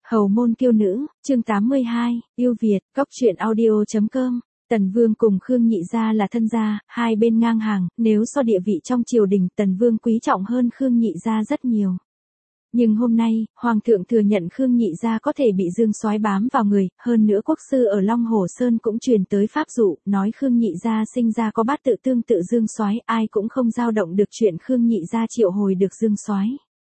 Hầu môn kiêu nữ, chương 82, yêu Việt, góc truyện audio.com. Tần Vương cùng Khương Nhị gia là thân gia, hai bên ngang hàng, nếu so địa vị trong triều đình, Tần Vương quý trọng hơn Khương Nhị gia rất nhiều. Nhưng hôm nay, Hoàng thượng thừa nhận Khương Nhị gia có thể bị Dương Soái bám vào người, hơn nữa quốc sư ở Long Hồ Sơn cũng truyền tới pháp dụ, nói Khương Nhị gia sinh ra có bát tự tương tự Dương Soái, ai cũng không dao động được chuyện Khương Nhị gia triệu hồi được Dương Soái.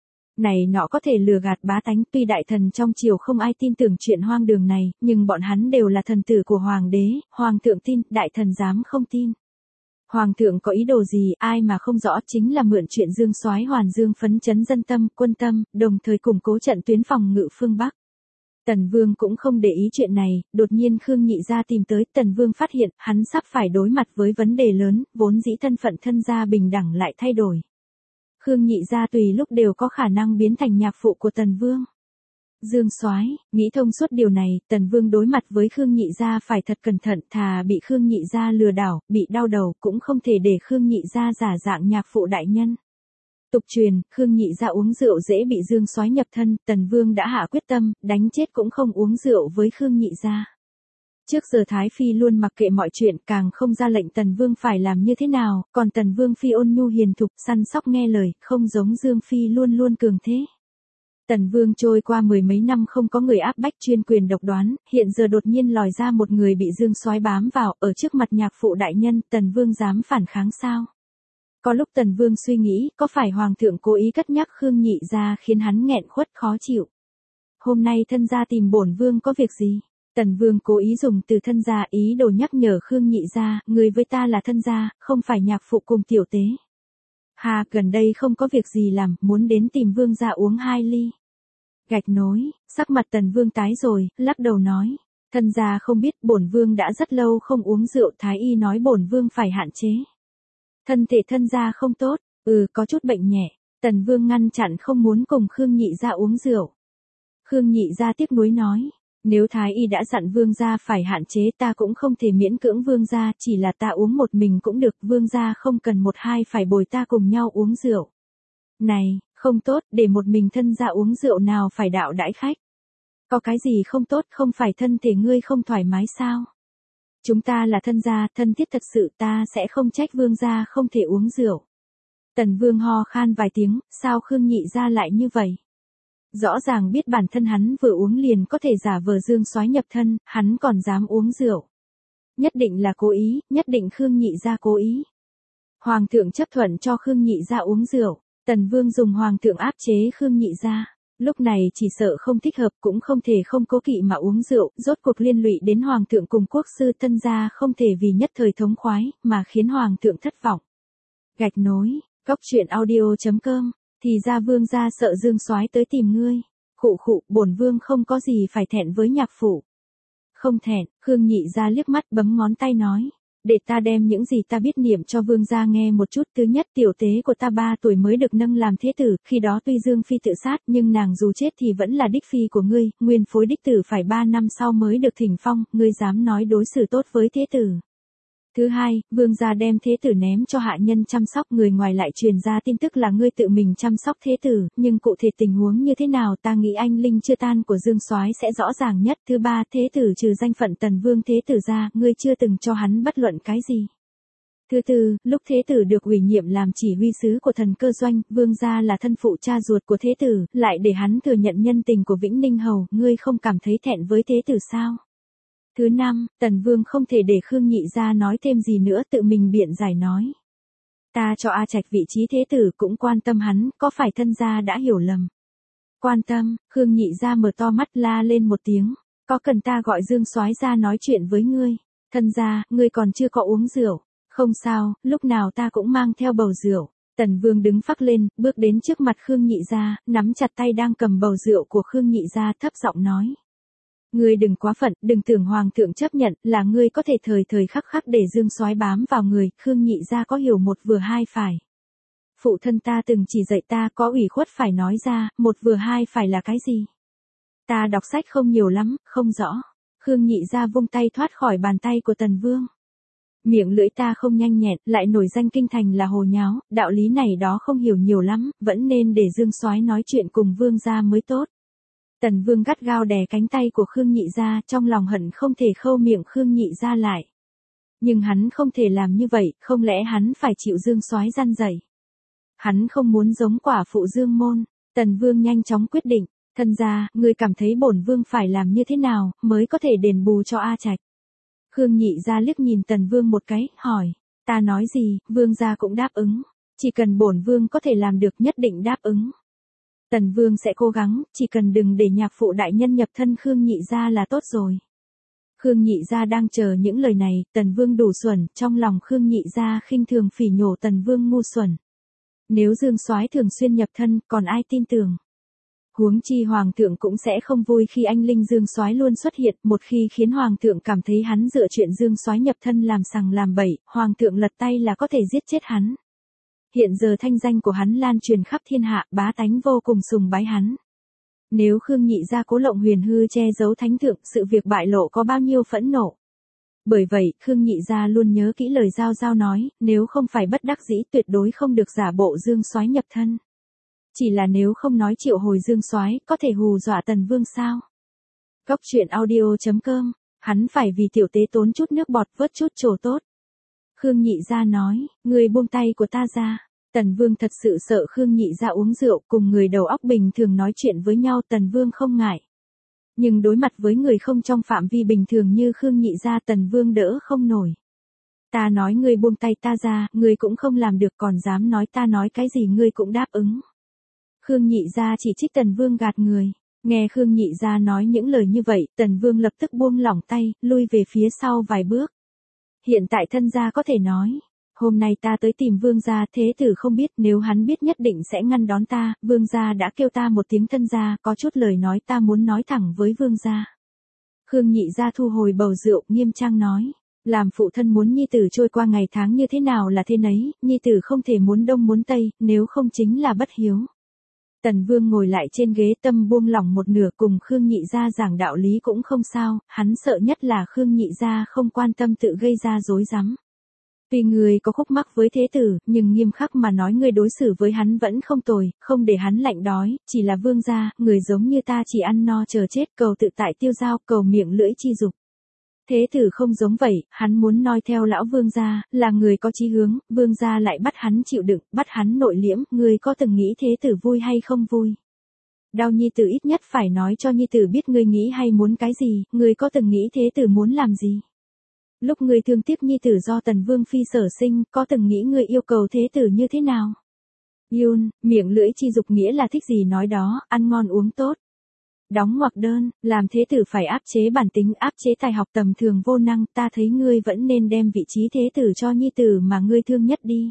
Này nọ có thể lừa gạt bá tánh, tuy đại thần trong triều không ai tin tưởng chuyện hoang đường này, nhưng bọn hắn đều là thần tử của hoàng đế, hoàng thượng tin, đại thần dám không tin. Hoàng thượng có ý đồ gì, ai mà không rõ, chính là mượn chuyện Dương Soái Hoàn Dương phấn chấn dân tâm, quân tâm, đồng thời củng cố trận tuyến phòng ngự phương Bắc. Tần Vương cũng không để ý chuyện này, đột nhiên Khương Nhị gia tìm tới, Tần Vương phát hiện, hắn sắp phải đối mặt với vấn đề lớn, vốn dĩ thân phận thân gia bình đẳng lại thay đổi. Khương Nhị gia tùy lúc đều có khả năng biến thành nhạc phụ của Tần Vương. Dương Soái, nghĩ thông suốt điều này, Tần Vương đối mặt với Khương Nhị gia phải thật cẩn thận, thà bị Khương Nhị gia lừa đảo, bị đau đầu, cũng không thể để Khương Nhị gia giả dạng nhạc phụ đại nhân. Tục truyền, Khương Nhị gia uống rượu dễ bị Dương Soái nhập thân, Tần Vương đã hạ quyết tâm, đánh chết cũng không uống rượu với Khương Nhị gia. Trước giờ Thái Phi luôn mặc kệ mọi chuyện, càng không ra lệnh Tần Vương phải làm như thế nào, còn Tần Vương Phi ôn nhu hiền thục, săn sóc nghe lời, không giống Dương Phi luôn luôn cường thế. Tần Vương trôi qua mười mấy năm không có người áp bách chuyên quyền độc đoán, hiện giờ đột nhiên lòi ra một người bị Dương Soái bám vào, ở trước mặt nhạc phụ đại nhân, Tần Vương dám phản kháng sao? Có lúc Tần Vương suy nghĩ, có phải Hoàng thượng cố ý cất nhắc Khương Nhị gia khiến hắn nghẹn khuất khó chịu? Hôm nay thân gia tìm bổn Vương có việc gì? Tần Vương cố ý dùng từ thân gia ý đồ nhắc nhở Khương Nhị gia, người với ta là thân gia, không phải nhạc phụ cùng tiểu tế. Hà, gần đây không có việc gì làm, muốn đến tìm Vương gia uống 2 ly. Gạch nối, sắc mặt Tần Vương tái rồi, lắc đầu nói, thân gia không biết, bổn Vương đã rất lâu không uống rượu, thái y nói bổn Vương phải hạn chế. Thân thể thân gia không tốt, có chút bệnh nhẹ. Tần Vương ngăn chặn không muốn cùng Khương Nhị gia uống rượu. Khương Nhị gia tiếc nuối nói, nếu thái y đã dặn Vương gia phải hạn chế, ta cũng không thể miễn cưỡng Vương gia, chỉ là ta uống một mình cũng được, Vương gia không cần một hai phải bồi ta cùng nhau uống rượu. Này, không tốt, để một mình thân gia uống rượu nào phải đạo đãi khách. Có cái gì không tốt, không phải thân thể ngươi không thoải mái sao? Chúng ta là thân gia, thân thiết thật sự, ta sẽ không trách Vương gia không thể uống rượu. Tần Vương ho khan vài tiếng, sao Khương Nhị gia lại như vậy? Rõ ràng biết bản thân hắn vừa uống liền có thể giả vờ Dương Soái nhập thân, hắn còn dám uống rượu. Nhất định là cố ý, nhất định Khương Nhị gia cố ý. Hoàng thượng chấp thuận cho Khương Nhị gia uống rượu, Tần Vương dùng Hoàng thượng áp chế Khương Nhị gia. Lúc này chỉ sợ không thích hợp, cũng không thể không cố kỵ mà uống rượu, rốt cuộc liên lụy đến Hoàng thượng cùng quốc sư, thân gia không thể vì nhất thời thống khoái, mà khiến Hoàng thượng thất vọng. Gạch nối, góc truyện audio.com. Thì ra Vương gia sợ Dương Soái tới tìm ngươi. Khụ khụ, bổn Vương không có gì phải thẹn với nhạc phụ. Không thẹn, Khương Nhị gia liếc mắt bấm ngón tay nói, để ta đem những gì ta biết niệm cho Vương gia nghe một chút. Thứ nhất, tiểu tế của ta 3 tuổi mới được nâng làm thế tử, khi đó tuy Dương Phi tự sát, nhưng nàng dù chết thì vẫn là đích phi của ngươi, nguyên phối đích tử phải 3 năm sau mới được thỉnh phong, ngươi dám nói đối xử tốt với thế tử. Thứ hai, Vương gia đem thế tử ném cho hạ nhân chăm sóc, người ngoài lại truyền ra tin tức là ngươi tự mình chăm sóc thế tử, nhưng cụ thể tình huống như thế nào ta nghĩ anh linh chưa tan của Dương Soái sẽ rõ ràng nhất. Thứ ba, thế tử trừ danh phận Tần Vương thế tử ra, ngươi chưa từng cho hắn bất luận cái gì. Thứ tư, lúc thế tử được ủy nhiệm làm chỉ huy sứ của thần cơ doanh, Vương gia là thân phụ cha ruột của thế tử, lại để hắn thừa nhận nhân tình của Vĩnh Ninh Hầu, ngươi không cảm thấy thẹn với thế tử sao? Thứ năm, Tần Vương không thể để Khương Nhị gia nói thêm gì nữa, tự mình biện giải nói. Ta cho A Trạch vị trí thế tử cũng quan tâm hắn, có phải thân gia đã hiểu lầm? Quan tâm, Khương Nhị gia mở to mắt la lên một tiếng, có cần ta gọi Dương Soái ra nói chuyện với ngươi? Thân gia, ngươi còn chưa có uống rượu. Không sao, lúc nào ta cũng mang theo bầu rượu. Tần Vương đứng phác lên, bước đến trước mặt Khương Nhị gia, nắm chặt tay đang cầm bầu rượu của Khương Nhị gia, thấp giọng nói. Ngươi đừng quá phận, đừng tưởng Hoàng thượng chấp nhận là ngươi có thể thời thời khắc khắc để Dương Soái bám vào người, Khương Nhị gia có hiểu một vừa hai phải. Phụ thân ta từng chỉ dạy ta có ủy khuất phải nói ra, một vừa hai phải là cái gì? Ta đọc sách không nhiều lắm, không rõ. Khương Nhị gia vung tay thoát khỏi bàn tay của Tần Vương. Miệng lưỡi ta không nhanh nhẹn, lại nổi danh kinh thành là hồ nháo, đạo lý này đó không hiểu nhiều lắm, vẫn nên để Dương Soái nói chuyện cùng Vương gia mới tốt. Tần Vương gắt gao đè cánh tay của Khương Nhị Gia, trong lòng hận không thể khâu miệng Khương Nhị Gia lại. Nhưng hắn không thể làm như vậy, không lẽ hắn phải chịu Dương Soái răn dạy. Hắn không muốn giống quả phụ Dương Môn. Tần Vương nhanh chóng quyết định, thân gia, ngươi cảm thấy bổn vương phải làm như thế nào mới có thể đền bù cho A Trạch. Khương Nhị Gia liếc nhìn Tần Vương một cái, hỏi, ta nói gì, vương gia cũng đáp ứng. Chỉ cần bổn vương có thể làm được nhất định đáp ứng. Tần Vương sẽ cố gắng, chỉ cần đừng để nhạc phụ đại nhân nhập thân Khương Nhị Gia là tốt rồi. Khương Nhị Gia đang chờ những lời này, Tần Vương đủ xuẩn, trong lòng Khương Nhị Gia khinh thường phỉ nhổ Tần Vương ngu xuẩn. Nếu Dương Soái thường xuyên nhập thân, còn ai tin tưởng? Huống chi hoàng thượng cũng sẽ không vui khi anh linh Dương Soái luôn xuất hiện, một khi khiến hoàng thượng cảm thấy hắn dựa chuyện Dương Soái nhập thân làm sằng làm bậy, hoàng thượng lật tay là có thể giết chết hắn. Hiện giờ thanh danh của hắn lan truyền khắp thiên hạ, bá tánh vô cùng sùng bái hắn. Nếu Khương Nhị Gia cố lộng huyền hư che giấu thánh thượng, sự việc bại lộ có bao nhiêu phẫn nộ. Bởi vậy, Khương Nhị Gia luôn nhớ kỹ lời Giao Giao nói, nếu không phải bất đắc dĩ tuyệt đối không được giả bộ Dương Soái nhập thân. Chỉ là nếu không nói triệu hồi Dương Soái, có thể hù dọa Tần Vương sao? Góc truyện audio.com, hắn phải vì tiểu tế tốn chút nước bọt vớt chút trổ tốt. Khương Nhị Gia nói, người buông tay của ta ra. Tần Vương thật sự sợ Khương Nhị Gia uống rượu, cùng người đầu óc bình thường nói chuyện với nhau, Tần Vương không ngại. Nhưng đối mặt với người không trong phạm vi bình thường như Khương Nhị Gia, Tần Vương đỡ không nổi. Ta nói ngươi buông tay ta ra, ngươi cũng không làm được, còn dám nói ta nói cái gì ngươi cũng đáp ứng. Khương Nhị Gia chỉ trích Tần Vương gạt người. Nghe Khương Nhị Gia nói những lời như vậy, Tần Vương lập tức buông lỏng tay, lui về phía sau vài bước. Hiện tại thân gia có thể nói, hôm nay ta tới tìm vương gia, thế tử không biết, nếu hắn biết nhất định sẽ ngăn đón ta, vương gia đã kêu ta một tiếng thân gia, có chút lời nói ta muốn nói thẳng với vương gia. Khương Nhị Gia thu hồi bầu rượu, nghiêm trang nói, làm phụ thân muốn nhi tử trôi qua ngày tháng như thế nào là thế nấy, nhi tử không thể muốn đông muốn tây, nếu không chính là bất hiếu. Tần Vương ngồi lại trên ghế, tâm buông lỏng một nửa, cùng Khương Nhị Gia giảng đạo lý cũng không sao, hắn sợ nhất là Khương Nhị Gia không quan tâm tự gây ra rối rắm. Tuy người có khúc mắc với thế tử, nhưng nghiêm khắc mà nói người đối xử với hắn vẫn không tồi, không để hắn lạnh đói, chỉ là vương gia, người giống như ta chỉ ăn no chờ chết, cầu tự tại tiêu dao, cầu miệng lưỡi chi dục. Thế tử không giống vậy, hắn muốn noi theo lão vương gia, là người có chí hướng, vương gia lại bắt hắn chịu đựng, bắt hắn nội liễm, người có từng nghĩ thế tử vui hay không vui? Đau nhi tử ít nhất phải nói cho nhi tử biết ngươi nghĩ hay muốn cái gì, người có từng nghĩ thế tử muốn làm gì? Lúc ngươi thương tiếc nhi tử do Tần Vương phi sở sinh, có từng nghĩ ngươi yêu cầu thế tử như thế nào? Yun, miệng lưỡi chi dục nghĩa là thích gì nói đó, ăn ngon uống tốt. Đóng ngoặc đơn, làm thế tử phải áp chế bản tính, áp chế tài học tầm thường vô năng, ta thấy ngươi vẫn nên đem vị trí thế tử cho nhi tử mà ngươi thương nhất đi.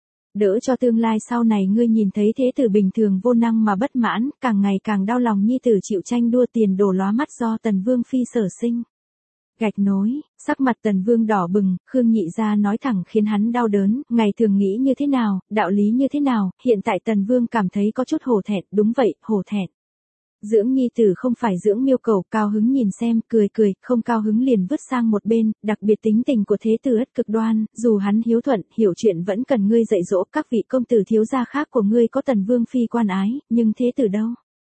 Đỡ cho tương lai sau này ngươi nhìn thấy thế tử bình thường vô năng mà bất mãn, càng ngày càng đau lòng nhi tử chịu tranh đua tiền đổ lóa mắt do Tần Vương phi sở sinh. Gạch nối, sắc mặt Tần Vương đỏ bừng, Khương Nhị Gia nói thẳng khiến hắn đau đớn, ngày thường nghĩ như thế nào, đạo lý như thế nào, hiện tại Tần Vương cảm thấy có chút hổ thẹn, đúng vậy, hổ thẹn. Dưỡng nhi tử không phải dưỡng miêu cầu, cao hứng nhìn xem, cười cười, không cao hứng liền vứt sang một bên, đặc biệt tính tình của thế tử ất cực đoan, dù hắn hiếu thuận, hiểu chuyện vẫn cần ngươi dạy dỗ, các vị công tử thiếu gia khác của ngươi có Tần Vương phi quan ái, nhưng thế tử đâu?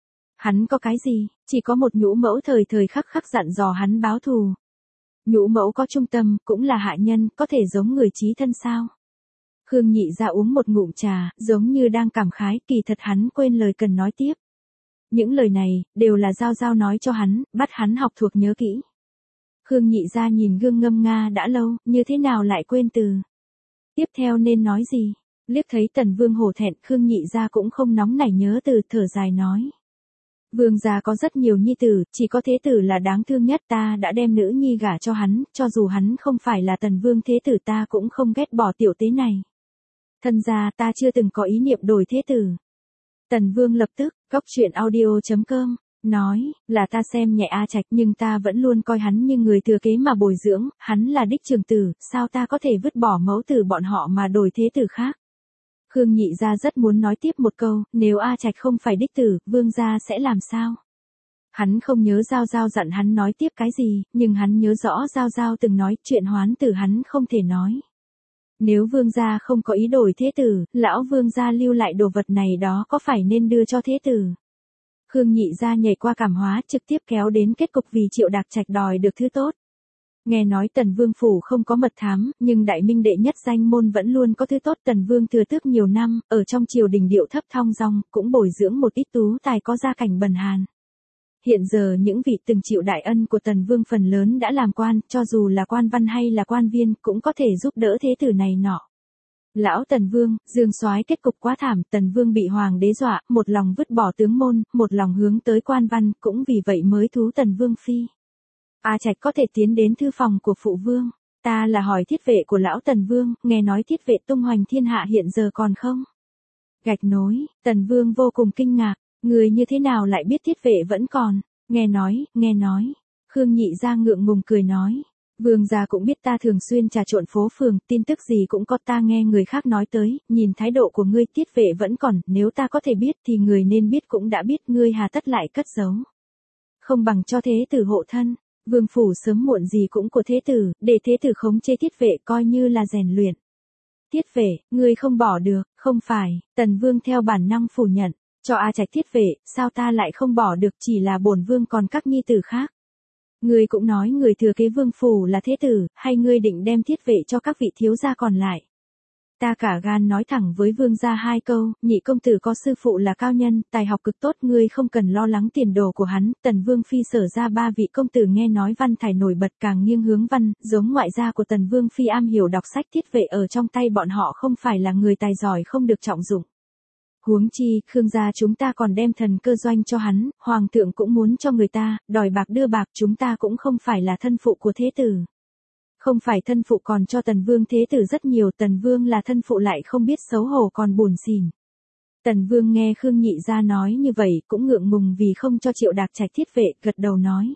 Hắn có cái gì, chỉ có một nhũ mẫu thời thời khắc khắc dặn dò hắn báo thù. Nhũ mẫu có trung tâm, cũng là hạ nhân, có thể giống người chí thân sao? Khương Nhị Gia uống một ngụm trà, giống như đang cảm khái, kỳ thật hắn quên lời cần nói tiếp. Những lời này, đều là Giao Giao nói cho hắn, bắt hắn học thuộc nhớ kỹ. Khương Nhị Gia nhìn gương ngâm nga đã lâu, như thế nào lại quên từ. Tiếp theo nên nói gì? Liếc thấy Tần Vương hổ thẹn, Khương Nhị Gia cũng không nóng nảy nhớ từ, thở dài nói. Vương gia có rất nhiều nhi tử, chỉ có thế tử là đáng thương nhất, ta đã đem nữ nhi gả cho hắn, cho dù hắn không phải là Tần Vương thế tử ta cũng không ghét bỏ tiểu tế này. Thân gia ta chưa từng có ý niệm đổi thế tử. Tần Vương lập tức, góc truyện audio.com, nói, là ta xem nhẹ A Trạch nhưng ta vẫn luôn coi hắn như người thừa kế mà bồi dưỡng, hắn là đích trưởng tử, sao ta có thể vứt bỏ mẫu tử bọn họ mà đổi thế tử khác. Khương Nhị Gia rất muốn nói tiếp một câu, nếu A Trạch không phải đích tử, vương gia sẽ làm sao? Hắn không nhớ Giao Giao dặn hắn nói tiếp cái gì, nhưng hắn nhớ rõ Giao Giao từng nói chuyện hoán tử hắn không thể nói. Nếu vương gia không có ý đổi thế tử, lão vương gia lưu lại đồ vật này đó có phải nên đưa cho thế tử? Khương Nhị gia nhảy qua cảm hóa trực tiếp kéo đến kết cục vì Triệu Đạc Trạch đòi được thứ tốt. Nghe nói Tần Vương phủ không có mật thám, nhưng đại minh đệ nhất danh môn vẫn luôn có thứ tốt. Tần Vương thừa tước nhiều năm, ở trong triều đình điệu thấp thong dong, cũng bồi dưỡng một ít tú tài có gia cảnh bần hàn. Hiện giờ những vị từng chịu đại ân của Tần Vương phần lớn đã làm quan, cho dù là quan văn hay là quan viên, cũng có thể giúp đỡ thế tử này nọ. Lão Tần Vương, Dương Soái kết cục quá thảm, Tần Vương bị hoàng đế dọa, một lòng vứt bỏ tướng môn, một lòng hướng tới quan văn, cũng vì vậy mới thú Tần Vương phi. A Trạch có thể tiến đến thư phòng của phụ vương. Ta là hỏi thiết vệ của lão Tần Vương, nghe nói thiết vệ tung hoành thiên hạ hiện giờ còn không? Gạch nối, Tần Vương vô cùng kinh ngạc, người như thế nào lại biết thiết vệ vẫn còn? Nghe nói. Khương Nhị gia ngượng ngùng cười nói. Vương gia cũng biết ta thường xuyên trà trộn phố phường, tin tức gì cũng có, ta nghe người khác nói tới, nhìn thái độ của ngươi thiết vệ vẫn còn, nếu ta có thể biết thì người nên biết cũng đã biết, ngươi hà tất lại cất giấu. Không bằng cho thế tử hộ thân. Vương phủ sớm muộn gì cũng của thế tử, để thế tử khống chế thiết vệ coi như là rèn luyện. Thiết vệ, ngươi không bỏ được, không phải, Tần Vương theo bản năng phủ nhận, cho A Trạch thiết vệ, sao ta lại không bỏ được, chỉ là bổn vương còn các nhi tử khác. Ngươi cũng nói người thừa kế vương phủ là thế tử, hay ngươi định đem thiết vệ cho các vị thiếu gia còn lại. Ta cả gan nói thẳng với vương gia hai câu, nhị công tử có sư phụ là cao nhân, tài học cực tốt, ngươi không cần lo lắng tiền đồ của hắn. Tần Vương phi sở ra ba vị công tử nghe nói văn thải nổi bật, càng nghiêng hướng văn, giống ngoại gia của Tần Vương phi am hiểu đọc sách, thiết vệ ở trong tay bọn họ không phải là người tài giỏi không được trọng dụng. Huống chi, Khương gia chúng ta còn đem thần cơ doanh cho hắn, hoàng thượng cũng muốn cho người ta, đòi bạc đưa bạc, chúng ta cũng không phải là thân phụ của thế tử. Không phải thân phụ còn cho Tần Vương thế tử rất nhiều, Tần Vương là thân phụ lại không biết xấu hổ còn buồn xỉn. Tần Vương nghe Khương Nhị gia nói như vậy cũng ngượng ngùng vì không cho Triệu Đạc Trạch thiết vệ, gật đầu nói.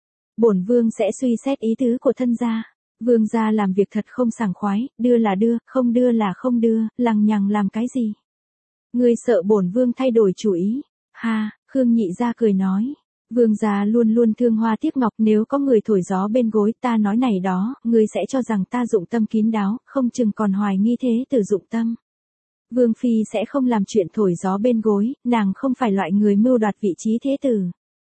Bổn Vương sẽ suy xét ý tứ của thân gia. Vương gia làm việc thật không sảng khoái, đưa là đưa, không đưa là không đưa, lằng nhằng làm cái gì? Ngươi sợ bổn Vương thay đổi chủ ý? Ha, Khương Nhị gia cười nói. Vương gia luôn luôn thương hoa tiếc ngọc, nếu có người thổi gió bên gối, ta nói này đó, ngươi sẽ cho rằng ta dụng tâm kín đáo, không chừng còn hoài nghi thế tử dụng tâm. Vương phi sẽ không làm chuyện thổi gió bên gối, nàng không phải loại người mưu đoạt vị trí thế tử.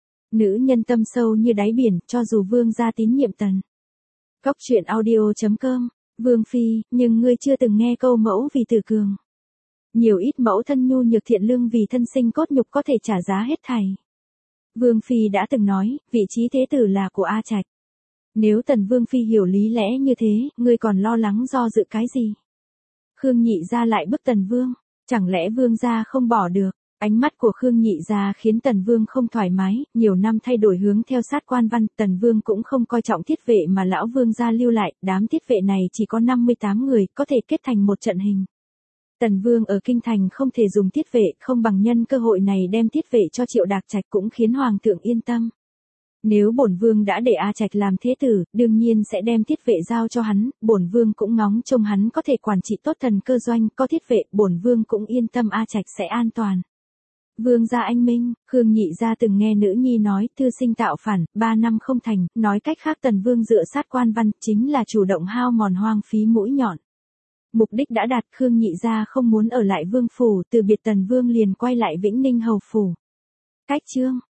Nữ nhân tâm sâu như đáy biển, cho dù vương gia tín nhiệm tần. Cóc truyện audio.com, Vương phi, nhưng ngươi chưa từng nghe câu mẫu vì tử cường. Nhiều ít mẫu thân nhu nhược thiện lương vì thân sinh cốt nhục có thể trả giá hết thảy. Vương phi đã từng nói, vị trí thế tử là của A Trạch. Nếu Tần Vương phi hiểu lý lẽ như thế, ngươi còn lo lắng do dự cái gì? Khương Nhị gia lại bức Tần Vương, chẳng lẽ Vương gia không bỏ được? Ánh mắt của Khương Nhị gia khiến Tần Vương không thoải mái, nhiều năm thay đổi hướng theo sát quan văn, Tần Vương cũng không coi trọng thiết vệ mà lão Vương gia lưu lại, đám thiết vệ này chỉ có 58 người, có thể kết thành một trận hình. Tần Vương ở kinh thành không thể dùng thiết vệ, không bằng nhân cơ hội này đem thiết vệ cho Triệu Đạc Trạch cũng khiến hoàng thượng yên tâm. Nếu bổn vương đã để A Trạch làm thế tử, đương nhiên sẽ đem thiết vệ giao cho hắn, bổn vương cũng ngóng trông hắn có thể quản trị tốt thần cơ doanh, có thiết vệ, bổn vương cũng yên tâm A Trạch sẽ an toàn. Vương gia anh minh, Khương Nhị gia từng nghe nữ nhi nói, thư sinh tạo phản, 3 năm không thành, nói cách khác Tần Vương dựa sát quan văn, chính là chủ động hao mòn hoang phí mũi nhọn. Mục đích đã đạt, Khương Nhị gia không muốn ở lại vương phủ, từ biệt Tần Vương liền quay lại Vĩnh Ninh hầu phủ. Cách chương